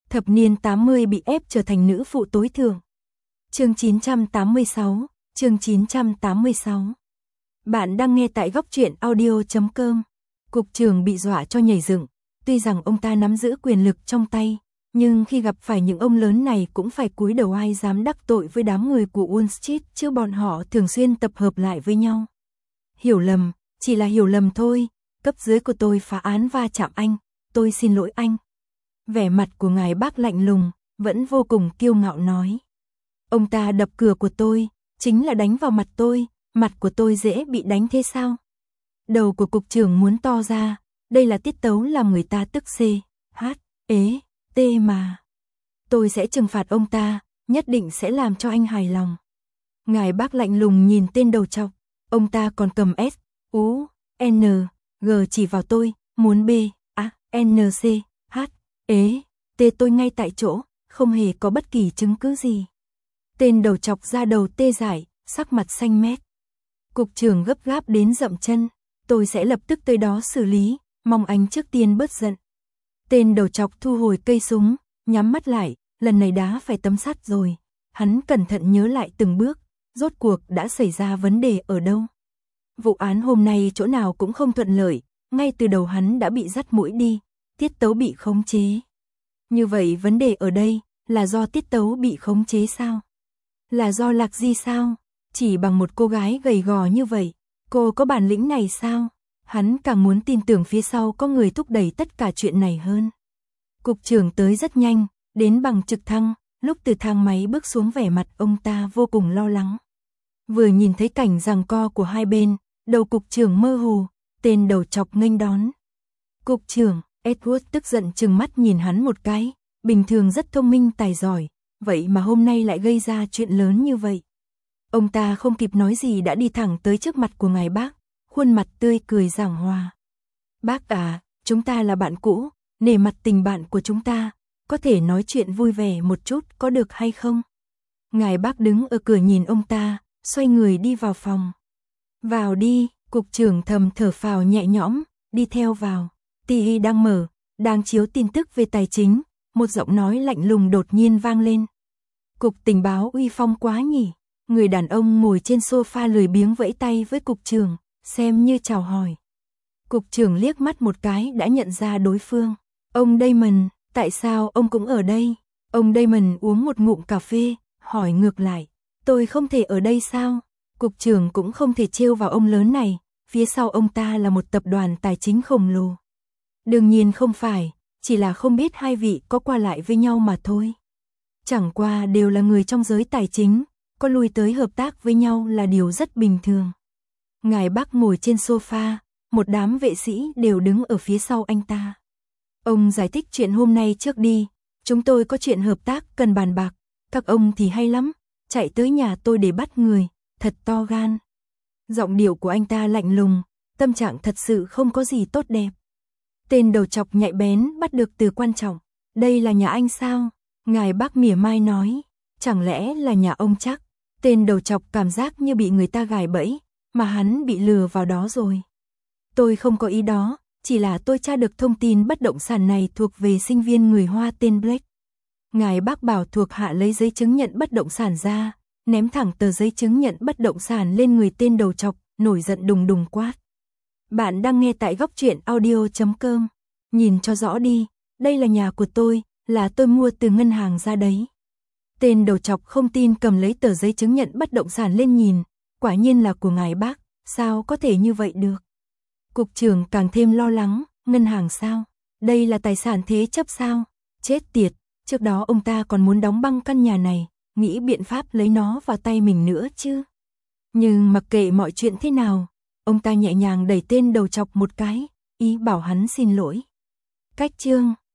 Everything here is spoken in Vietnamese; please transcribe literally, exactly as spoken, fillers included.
Thập niên tám mươi bị ép trở thành nữ phụ tối thượng. Chương chín trăm tám mươi sáu, chương chín trăm tám mươi sáu. Bạn đang nghe tại góc truyện audio chấm com. Cục trưởng bị dọa cho nhảy dựng, tuy rằng ông ta nắm giữ quyền lực trong tay, nhưng khi gặp phải những ông lớn này cũng phải cúi đầu, ai dám đắc tội với đám người của Wall Street chứ bọn họ thường xuyên tập hợp lại với nhau. Hiểu lầm, chỉ là hiểu lầm thôi, cấp dưới của tôi phá án va chạm anh, tôi xin lỗi anh. Vẻ mặt của ngài bác lạnh lùng, vẫn vô cùng kiêu ngạo nói. Ông ta đập cửa của tôi, chính là đánh vào mặt tôi, mặt của tôi dễ bị đánh thế sao? Đầu của cục trưởng muốn to ra, đây là tiết tấu làm người ta tức c, h, ế, t mà. Tôi sẽ trừng phạt ông ta, nhất định sẽ làm cho anh hài lòng. Ngài bác lạnh lùng nhìn tên đầu trọc, ông ta còn cầm S, U, N, G chỉ vào tôi, muốn B, A, N, C, H, ế, T tôi ngay tại chỗ, không hề có bất kỳ chứng cứ gì. Tên đầu trọc ra đầu tê dại, sắc mặt xanh mét. Cục trưởng gấp gáp đến dậm chân, tôi sẽ lập tức tới đó xử lý, mong anh trước tiên bớt giận. Tên đầu trọc thu hồi cây súng, nhắm mắt lại, lần này đá phải tấm sắt rồi. Hắn cẩn thận nhớ lại từng bước, rốt cuộc đã xảy ra vấn đề ở đâu. Vụ án hôm nay chỗ nào cũng không thuận lợi, ngay từ đầu hắn đã bị dắt mũi đi, tiết tấu bị khống chế. Như vậy vấn đề ở đây là do tiết tấu bị khống chế sao? Là do Lạc Di sao? Chỉ bằng một cô gái gầy gò như vậy, cô có bản lĩnh này sao? Hắn càng muốn tin tưởng phía sau có người thúc đẩy tất cả chuyện này hơn. Cục trưởng tới rất nhanh, đến bằng trực thăng, lúc từ thang máy bước xuống vẻ mặt ông ta vô cùng lo lắng. Vừa nhìn thấy cảnh giằng co của hai bên, đầu cục trưởng mơ hồ, tên đầu chọc nghênh đón. Cục trưởng, Edward tức giận trừng mắt nhìn hắn một cái, bình thường rất thông minh tài giỏi, vậy mà hôm nay lại gây ra chuyện lớn như vậy. Ông ta không kịp nói gì đã đi thẳng tới trước mặt của ngài bác, khuôn mặt tươi cười giảng hòa. Bác à, chúng ta là bạn cũ, nể mặt tình bạn của chúng ta, có thể nói chuyện vui vẻ một chút có được hay không? Ngài bác đứng ở cửa nhìn ông ta, xoay người đi vào phòng. Vào đi, cục trưởng thầm thở phào nhẹ nhõm, đi theo vào. ti vi đang mở, đang chiếu tin tức về tài chính, một giọng nói lạnh lùng đột nhiên vang lên. Cục tình báo uy phong quá nhỉ? Người đàn ông ngồi trên sofa lười biếng vẫy tay với cục trưởng, xem như chào hỏi. Cục trưởng liếc mắt một cái đã nhận ra đối phương. Ông Damon, tại sao ông cũng ở đây? Ông Damon uống một ngụm cà phê, hỏi ngược lại. Tôi không thể ở đây sao? Cục trưởng cũng không thể trêu vào ông lớn này, phía sau ông ta là một tập đoàn tài chính khổng lồ. Đương nhiên không phải, chỉ là không biết hai vị có qua lại với nhau mà thôi. Chẳng qua đều là người trong giới tài chính, có lui tới hợp tác với nhau là điều rất bình thường. Ngài bác ngồi trên sofa, một đám vệ sĩ đều đứng ở phía sau anh ta. Ông giải thích chuyện hôm nay trước đi, chúng tôi có chuyện hợp tác cần bàn bạc, các ông thì hay lắm, chạy tới nhà tôi để bắt người, thật to gan. Giọng điệu của anh ta lạnh lùng, tâm trạng thật sự không có gì tốt đẹp. Tên đầu chọc nhạy bén bắt được từ quan trọng, đây là nhà anh sao? Ngài bác mỉa mai nói, chẳng lẽ là nhà ông chắc? Tên đầu chọc cảm giác như bị người ta gài bẫy, mà hắn bị lừa vào đó rồi. Tôi không có ý đó, chỉ là tôi tra được thông tin bất động sản này thuộc về sinh viên người Hoa tên Blake. Ngài bác bảo thuộc hạ lấy giấy chứng nhận bất động sản ra, ném thẳng tờ giấy chứng nhận bất động sản lên người tên đầu chọc, nổi giận đùng đùng quát. Bạn đang nghe tại góc truyện audio chấm com. Nhìn cho rõ đi, đây là nhà của tôi, là tôi mua từ ngân hàng ra đấy. Tên đầu chọc không tin cầm lấy tờ giấy chứng nhận bất động sản lên nhìn, quả nhiên là của ngài bác, sao có thể như vậy được? Cục trưởng càng thêm lo lắng, ngân hàng sao? Đây là tài sản thế chấp sao? Chết tiệt, trước đó ông ta còn muốn đóng băng căn nhà này, nghĩ biện pháp lấy nó vào tay mình nữa chứ. Nhưng mặc kệ mọi chuyện thế nào, ông ta nhẹ nhàng đẩy tên đầu chọc một cái, ý bảo hắn xin lỗi. Cách chương